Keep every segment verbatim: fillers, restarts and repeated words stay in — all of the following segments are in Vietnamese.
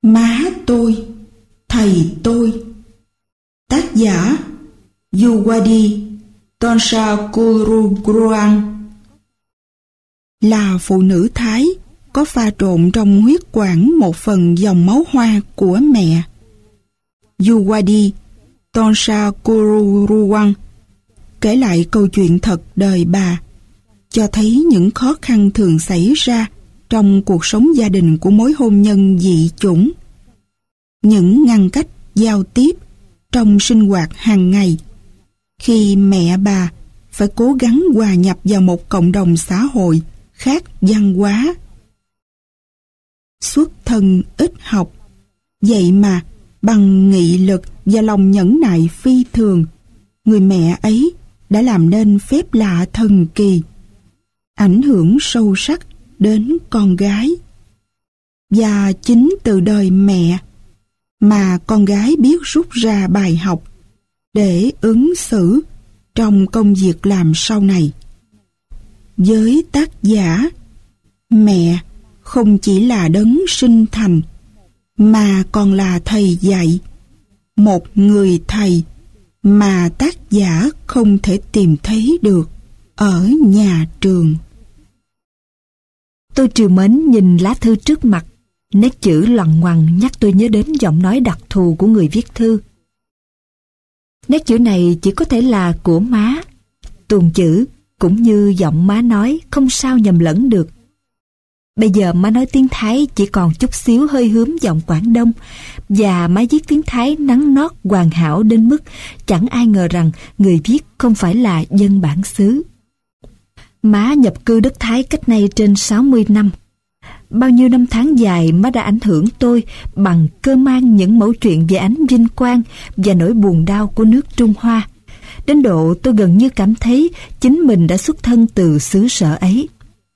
Má tôi, thầy tôi. Tác giả Yuwadi Tongsakuruguruan. Là phụ nữ Thái, có pha trộn trong huyết quản một phần dòng máu hoa của mẹ. Yuwadi Tongsakuruguruan kể lại câu chuyện thật đời bà, cho thấy những khó khăn thường xảy ra trong cuộc sống gia đình của mối hôn nhân dị chủng. Những ngăn cách giao tiếp trong sinh hoạt hàng ngày, khi mẹ bà phải cố gắng hòa nhập vào một cộng đồng xã hội khác văn hóa. Xuất thân ít học, vậy mà bằng nghị lực và lòng nhẫn nại phi thường, người mẹ ấy đã làm nên phép lạ thần kỳ, ảnh hưởng sâu sắc đến con gái. Và chính từ đời mẹ mà con gái biết rút ra bài học để ứng xử trong công việc làm sau này. Với tác giả, mẹ không chỉ là đấng sinh thành, mà còn là thầy dạy, một người thầy mà tác giả không thể tìm thấy được ở nhà trường. Tôi trìu mến nhìn lá thư trước mặt, nét chữ loằng ngoằng nhắc tôi nhớ đến giọng nói đặc thù của người viết thư. Nét chữ này chỉ có thể là của má. Tuồng chữ cũng như giọng má nói không sao nhầm lẫn được. Bây giờ má nói tiếng Thái chỉ còn chút xíu hơi hướm giọng Quảng Đông, và má viết tiếng Thái nắn nót hoàn hảo đến mức chẳng ai ngờ rằng người viết không phải là dân bản xứ. Má nhập cư đất Thái cách nay trên sáu mươi năm. Bao nhiêu năm tháng dài má đã ảnh hưởng tôi bằng cơ mang những mẩu chuyện về ánh vinh quang và nỗi buồn đau của nước Trung Hoa. Đến độ tôi gần như cảm thấy chính mình đã xuất thân từ xứ sở ấy.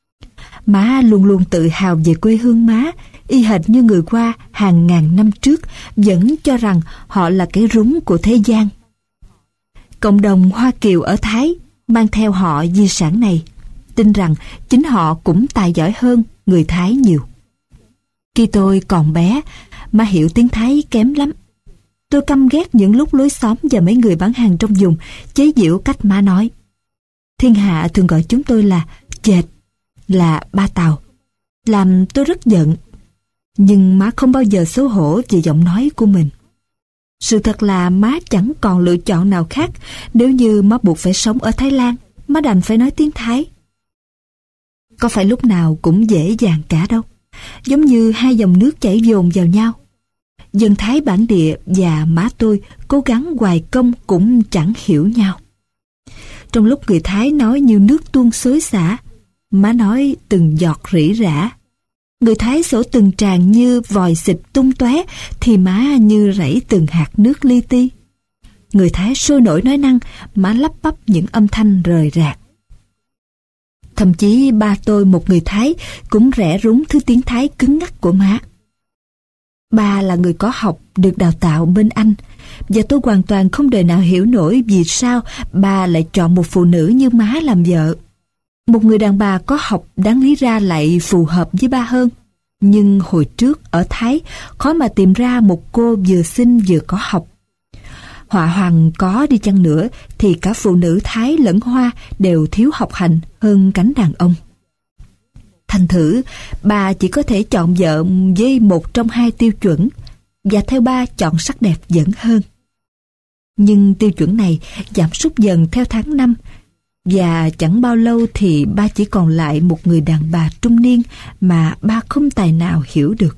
Má luôn luôn tự hào về quê hương má, y hệt như người qua hàng ngàn năm trước vẫn cho rằng họ là cái rúng của thế gian. Cộng đồng Hoa Kiều ở Thái mang theo họ di sản này, tin rằng chính họ cũng tài giỏi hơn người Thái nhiều. Khi tôi còn bé, má hiểu tiếng Thái kém lắm. Tôi căm ghét những lúc lối xóm và mấy người bán hàng trong vùng chế giễu cách má nói. Thiên hạ thường gọi chúng tôi là chệt, là ba Tàu, làm tôi rất giận. Nhưng má không bao giờ xấu hổ về giọng nói của mình. Sự thật là má chẳng còn lựa chọn nào khác. Nếu như má buộc phải sống ở Thái Lan, má đành phải nói tiếng Thái. Có phải lúc nào cũng dễ dàng cả đâu. Giống như hai dòng nước chảy dồn vào nhau. Dân Thái bản địa và má tôi cố gắng hoài công cũng chẳng hiểu nhau. Trong lúc người Thái nói như nước tuôn xối xả, má nói từng giọt rỉ rả. Người Thái sổ từng tràng như vòi xịt tung tóe, thì má như rảy từng hạt nước li ti. Người Thái sôi nổi nói năng, má lắp bắp những âm thanh rời rạc. Thậm chí ba tôi, một người Thái, cũng rẽ rúng thứ tiếng Thái cứng ngắc của má. Ba là người có học, được đào tạo bên Anh, và tôi hoàn toàn không đời nào hiểu nổi vì sao ba lại chọn một phụ nữ như má làm vợ. Một người đàn bà có học đáng lý ra lại phù hợp với ba hơn. Nhưng hồi trước ở Thái, khó mà tìm ra một cô vừa xinh vừa có học. Họa hoàng có đi chăng nữa thì cả phụ nữ Thái lẫn Hoa đều thiếu học hành hơn cánh đàn ông. Thành thử, bà chỉ có thể chọn vợ với một trong hai tiêu chuẩn, và theo ba chọn sắc đẹp vẫn hơn. Nhưng tiêu chuẩn này giảm sút dần theo tháng năm, và chẳng bao lâu thì ba chỉ còn lại một người đàn bà trung niên mà ba không tài nào hiểu được.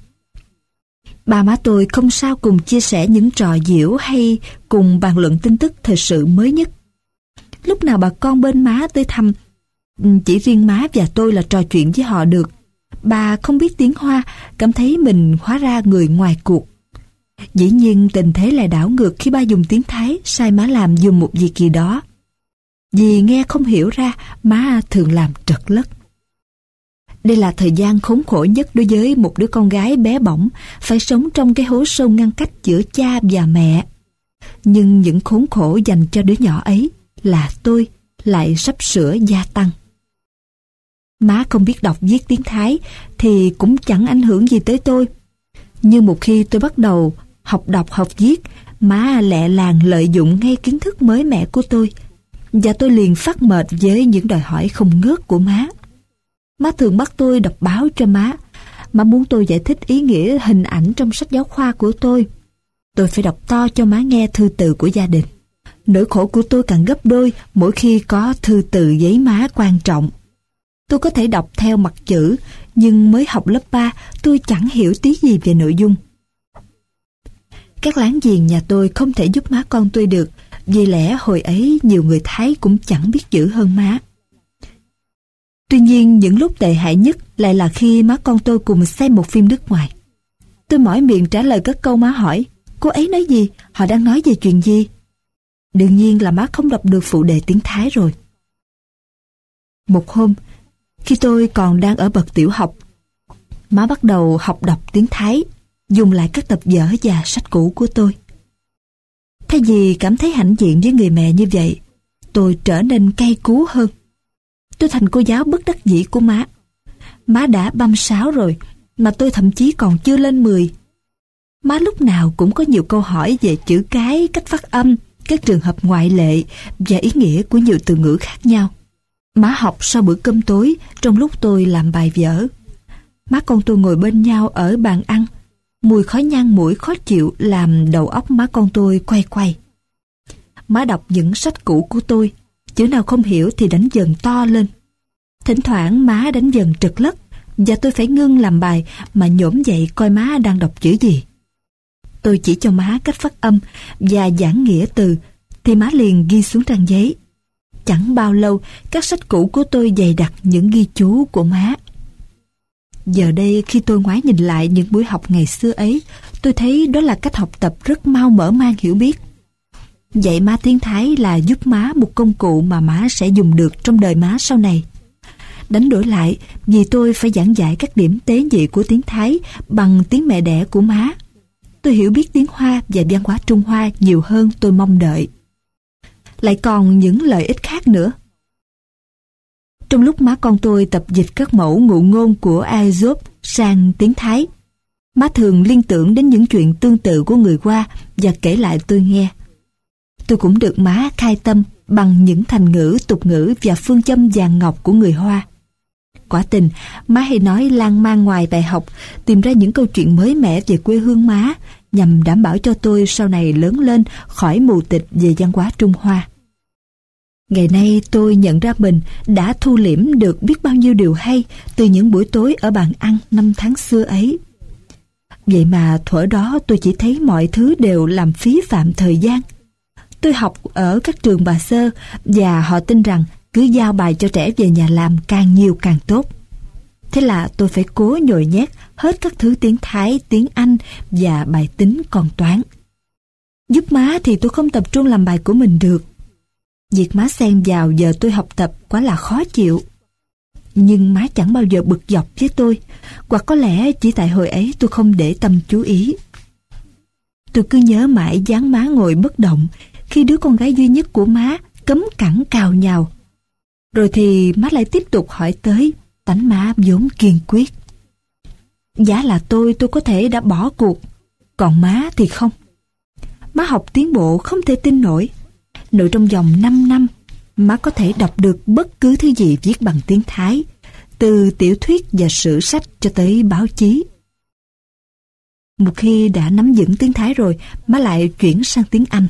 Ba má tôi không sao cùng chia sẻ những trò giễu hay cùng bàn luận tin tức thời sự mới nhất. Lúc nào bà con bên má tới thăm, chỉ riêng má và tôi là trò chuyện với họ được. Bà không biết tiếng Hoa, cảm thấy mình hóa ra người ngoài cuộc. Dĩ nhiên tình thế lại đảo ngược khi ba dùng tiếng Thái sai má làm dùng một việc gì đó. Vì nghe không hiểu ra, má thường làm trật lất. Đây là thời gian khốn khổ nhất đối với một đứa con gái bé bỏng, phải sống trong cái hố sâu ngăn cách giữa cha và mẹ. Nhưng những khốn khổ dành cho đứa nhỏ ấy là tôi lại sắp sửa gia tăng. Má không biết đọc viết tiếng Thái thì cũng chẳng ảnh hưởng gì tới tôi. Nhưng một khi tôi bắt đầu học đọc học viết, má lẹ làng lợi dụng ngay kiến thức mới mẻ của tôi, và tôi liền phát mệt với những đòi hỏi không ngớt của má. Má thường bắt tôi đọc báo cho má. Má muốn tôi giải thích ý nghĩa hình ảnh trong sách giáo khoa của tôi. Tôi phải đọc to cho má nghe thư từ của gia đình. Nỗi khổ của tôi càng gấp đôi mỗi khi có thư từ giấy má quan trọng. Tôi có thể đọc theo mặt chữ, nhưng mới học lớp ba, tôi chẳng hiểu tí gì về nội dung. Các láng giềng nhà tôi không thể giúp má con tôi được, vì lẽ hồi ấy nhiều người Thái cũng chẳng biết chữ hơn má. Tuy nhiên, những lúc tệ hại nhất lại là khi má con tôi cùng xem một phim nước ngoài. Tôi mỏi miệng trả lời các câu má hỏi, cô ấy nói gì, họ đang nói về chuyện gì. Đương nhiên là má không đọc được phụ đề tiếng Thái rồi. Một hôm, khi tôi còn đang ở bậc tiểu học, má bắt đầu học đọc tiếng Thái, dùng lại các tập vở và sách cũ của tôi. Thay vì cảm thấy hãnh diện với người mẹ như vậy, tôi trở nên cay cú hơn. Tôi thành cô giáo bất đắc dĩ của má. Má đã băm sáu rồi, mà tôi thậm chí còn chưa lên mười. Má lúc nào cũng có nhiều câu hỏi về chữ cái, cách phát âm, các trường hợp ngoại lệ và ý nghĩa của nhiều từ ngữ khác nhau. Má học sau bữa cơm tối trong lúc tôi làm bài vở. Má con tôi ngồi bên nhau ở bàn ăn. Mùi khói nhang mũi khó chịu làm đầu óc má con tôi quay quay. Má đọc những sách cũ của tôi, chữ nào không hiểu thì đánh dần to lên. Thỉnh thoảng má đánh dần trật lất, và tôi phải ngưng làm bài mà nhổm dậy coi má đang đọc chữ gì. Tôi chỉ cho má cách phát âm và giảng nghĩa từ, thì má liền ghi xuống trang giấy. Chẳng bao lâu, các sách cũ của tôi dày đặc những ghi chú của má. Giờ đây khi tôi ngoái nhìn lại những buổi học ngày xưa ấy, tôi thấy đó là cách học tập rất mau mở mang hiểu biết. Dạy má tiếng Thái là giúp má một công cụ mà má sẽ dùng được trong đời má sau này. Đánh đổi lại, vì tôi phải giảng dạy các điểm tế nhị của tiếng Thái bằng tiếng mẹ đẻ của má. Tôi hiểu biết tiếng Hoa và văn hóa Trung Hoa nhiều hơn tôi mong đợi. Lại còn những lợi ích khác nữa. Trong lúc má con tôi tập dịch các mẫu ngụ ngôn của Aesop sang tiếng Thái, má thường liên tưởng đến những chuyện tương tự của người Hoa và kể lại tôi nghe. Tôi cũng được má khai tâm bằng những thành ngữ, tục ngữ và phương châm vàng ngọc của người Hoa. Quả tình, má hay nói lan man ngoài bài học, tìm ra những câu chuyện mới mẻ về quê hương má, nhằm đảm bảo cho tôi sau này lớn lên khỏi mù tịch về văn hóa Trung Hoa. Ngày nay tôi nhận ra mình đã thu liễm được biết bao nhiêu điều hay từ những buổi tối ở bàn ăn năm tháng xưa ấy. Vậy mà thuở đó tôi chỉ thấy mọi thứ đều làm phí phạm thời gian. Tôi học ở các trường bà Sơ và họ tin rằng cứ giao bài cho trẻ về nhà làm càng nhiều càng tốt. Thế là tôi phải cố nhồi nhét hết các thứ tiếng Thái, tiếng Anh và bài tính còn toán. Giúp má thì tôi không tập trung làm bài của mình được. Việc má xen vào giờ tôi học tập quá là khó chịu. Nhưng má chẳng bao giờ bực dọc với tôi, hoặc có lẽ chỉ tại hồi ấy tôi không để tâm chú ý. Tôi cứ nhớ mãi dáng má ngồi bất động khi đứa con gái duy nhất của má cấm cẳng cào nhào. Rồi thì má lại tiếp tục hỏi tới, tánh má vốn kiên quyết. Giả là tôi, tôi có thể đã bỏ cuộc, còn má thì không. Má học tiến bộ không thể tin nổi. Nội trong vòng năm năm, má có thể đọc được bất cứ thứ gì viết bằng tiếng Thái, từ tiểu thuyết và sử sách cho tới báo chí. Một khi đã nắm vững tiếng Thái rồi, má lại chuyển sang tiếng Anh.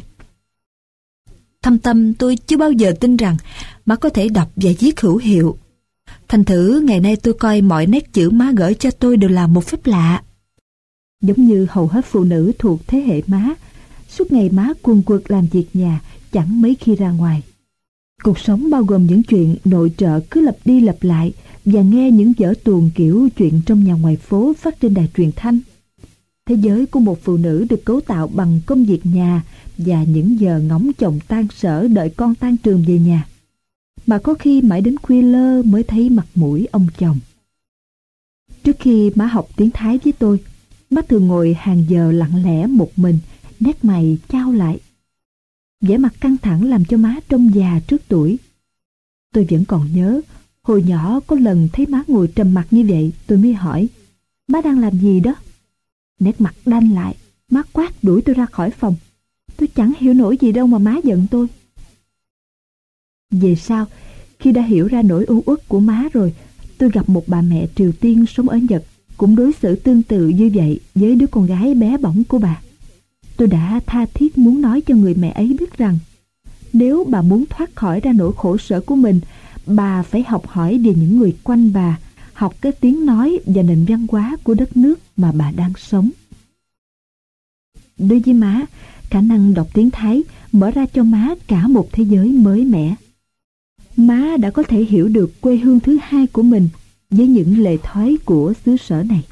Thâm tâm tôi chưa bao giờ tin rằng má có thể đọc và viết hữu hiệu. Thành thử ngày nay tôi coi mọi nét chữ má gửi cho tôi đều là một phép lạ. Giống như hầu hết phụ nữ thuộc thế hệ má, suốt ngày má quần quật làm việc nhà, chẳng mấy khi ra ngoài. Cuộc sống bao gồm những chuyện nội trợ cứ lặp đi lặp lại và nghe những vở tuồng kiểu chuyện trong nhà ngoài phố phát trên đài truyền thanh. Thế giới của một phụ nữ được cấu tạo bằng công việc nhà và những giờ ngóng chồng tan sở đợi con tan trường về nhà, mà có khi mãi đến khuya lơ mới thấy mặt mũi ông chồng. Trước khi má học tiếng Thái với tôi, má thường ngồi hàng giờ lặng lẽ một mình, nét mày chao lại. Vẻ mặt căng thẳng làm cho má trông già trước tuổi. Tôi vẫn còn nhớ, hồi nhỏ có lần thấy má ngồi trầm mặc như vậy, tôi mới hỏi, má đang làm gì đó? Nét mặt đanh lại, má quát đuổi tôi ra khỏi phòng. Tôi chẳng hiểu nổi gì đâu mà má giận tôi. Về sau, khi đã hiểu ra nỗi u uất của má rồi, tôi gặp một bà mẹ Triều Tiên sống ở Nhật, cũng đối xử tương tự như vậy với đứa con gái bé bỏng của bà. Tôi đã tha thiết muốn nói cho người mẹ ấy biết rằng, nếu bà muốn thoát khỏi ra nỗi khổ sở của mình, bà phải học hỏi về những người quanh bà, học cái tiếng nói và nền văn hóa của đất nước mà bà đang sống. Đối với má, khả năng đọc tiếng Thái mở ra cho má cả một thế giới mới mẻ. Má đã có thể hiểu được quê hương thứ hai của mình với những lề thói của xứ sở này.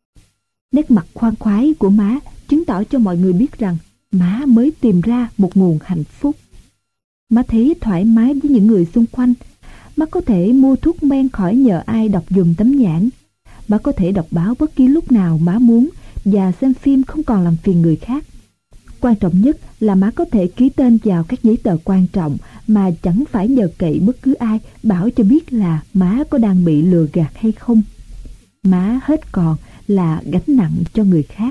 Nét mặt khoan khoái của má chứng tỏ cho mọi người biết rằng má mới tìm ra một nguồn hạnh phúc. Má thấy thoải mái với những người xung quanh. Má có thể mua thuốc men khỏi nhờ ai đọc dùm tấm nhãn. Má có thể đọc báo bất kỳ lúc nào má muốn và xem phim không còn làm phiền người khác. Quan trọng nhất là má có thể ký tên vào các giấy tờ quan trọng mà chẳng phải nhờ cậy bất cứ ai bảo cho biết là má có đang bị lừa gạt hay không. Má hết còn là gánh nặng cho người khác.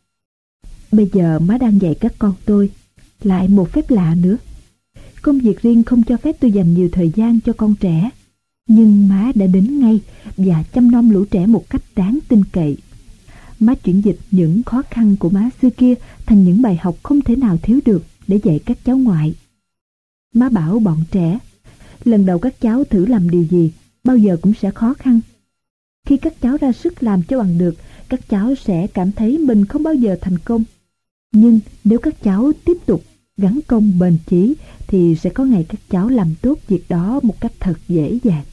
Bây giờ má đang dạy các con tôi lại một phép lạ nữa. Công việc riêng không cho phép tôi dành nhiều thời gian cho con trẻ, nhưng má đã đến ngay và chăm nom lũ trẻ một cách đáng tin cậy. Má chuyển dịch những khó khăn của má xưa kia thành những bài học không thể nào thiếu được để dạy các cháu ngoại. Má bảo bọn trẻ, lần đầu các cháu thử làm điều gì, bao giờ cũng sẽ khó khăn. Khi các cháu ra sức làm cho bằng được, các cháu sẽ cảm thấy mình không bao giờ thành công. Nhưng nếu các cháu tiếp tục gắn công bền chí, thì sẽ có ngày các cháu làm tốt việc đó một cách thật dễ dàng.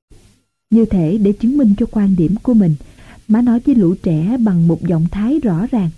Như thể để chứng minh cho quan điểm của mình, má nói với lũ trẻ bằng một giọng Thái rõ ràng.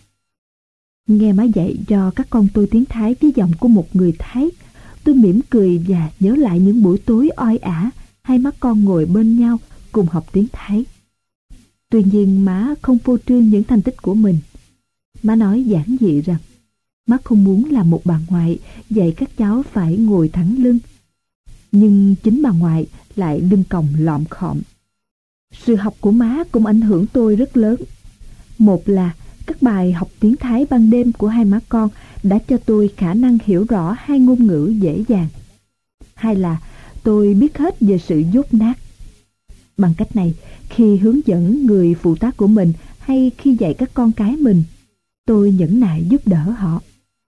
Nghe má dạy cho các con tôi tiếng Thái với giọng của một người Thái, tôi mỉm cười và nhớ lại những buổi tối oi ả, hai má con ngồi bên nhau cùng học tiếng Thái. Tuy nhiên má không phô trương những thành tích của mình. Má nói giản dị rằng má không muốn làm một bà ngoại dạy các cháu phải ngồi thẳng lưng. Nhưng chính bà ngoại lại lưng còng lọm khọm. Sự học của má cũng ảnh hưởng tôi rất lớn. Một là các bài học tiếng Thái ban đêm của hai má con đã cho tôi khả năng hiểu rõ hai ngôn ngữ dễ dàng. Hai là tôi biết hết về sự dốt nát. Bằng cách này, khi hướng dẫn người phụ tá của mình hay khi dạy các con cái mình, tôi nhẫn nại giúp đỡ họ.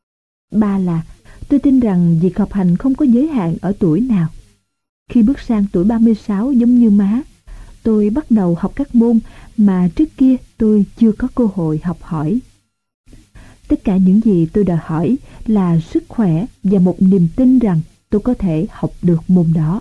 Ba là tôi tin rằng việc học hành không có giới hạn ở tuổi nào. Khi bước sang tuổi ba mươi sáu giống như má, tôi bắt đầu học các môn mà trước kia tôi chưa có cơ hội học hỏi. Tất cả những gì tôi đòi hỏi là sức khỏe và một niềm tin rằng tôi có thể học được môn đó.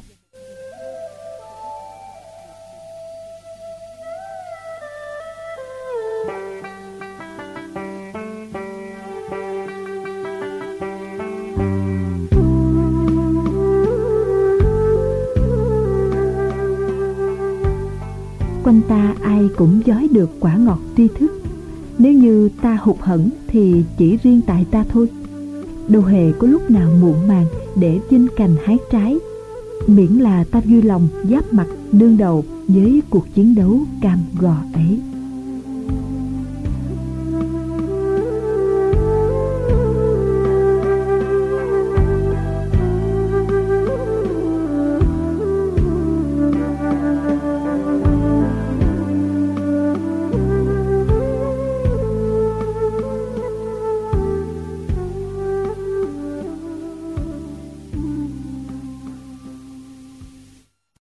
Quanh ta ai cũng dói được quả ngọt tri thức. Nếu như ta hụt hẫng thì chỉ riêng tại ta thôi. Đâu hề có lúc nào muộn màng để vinh cành hái trái, miễn là ta vui lòng giáp mặt đương đầu với cuộc chiến đấu cam go ấy.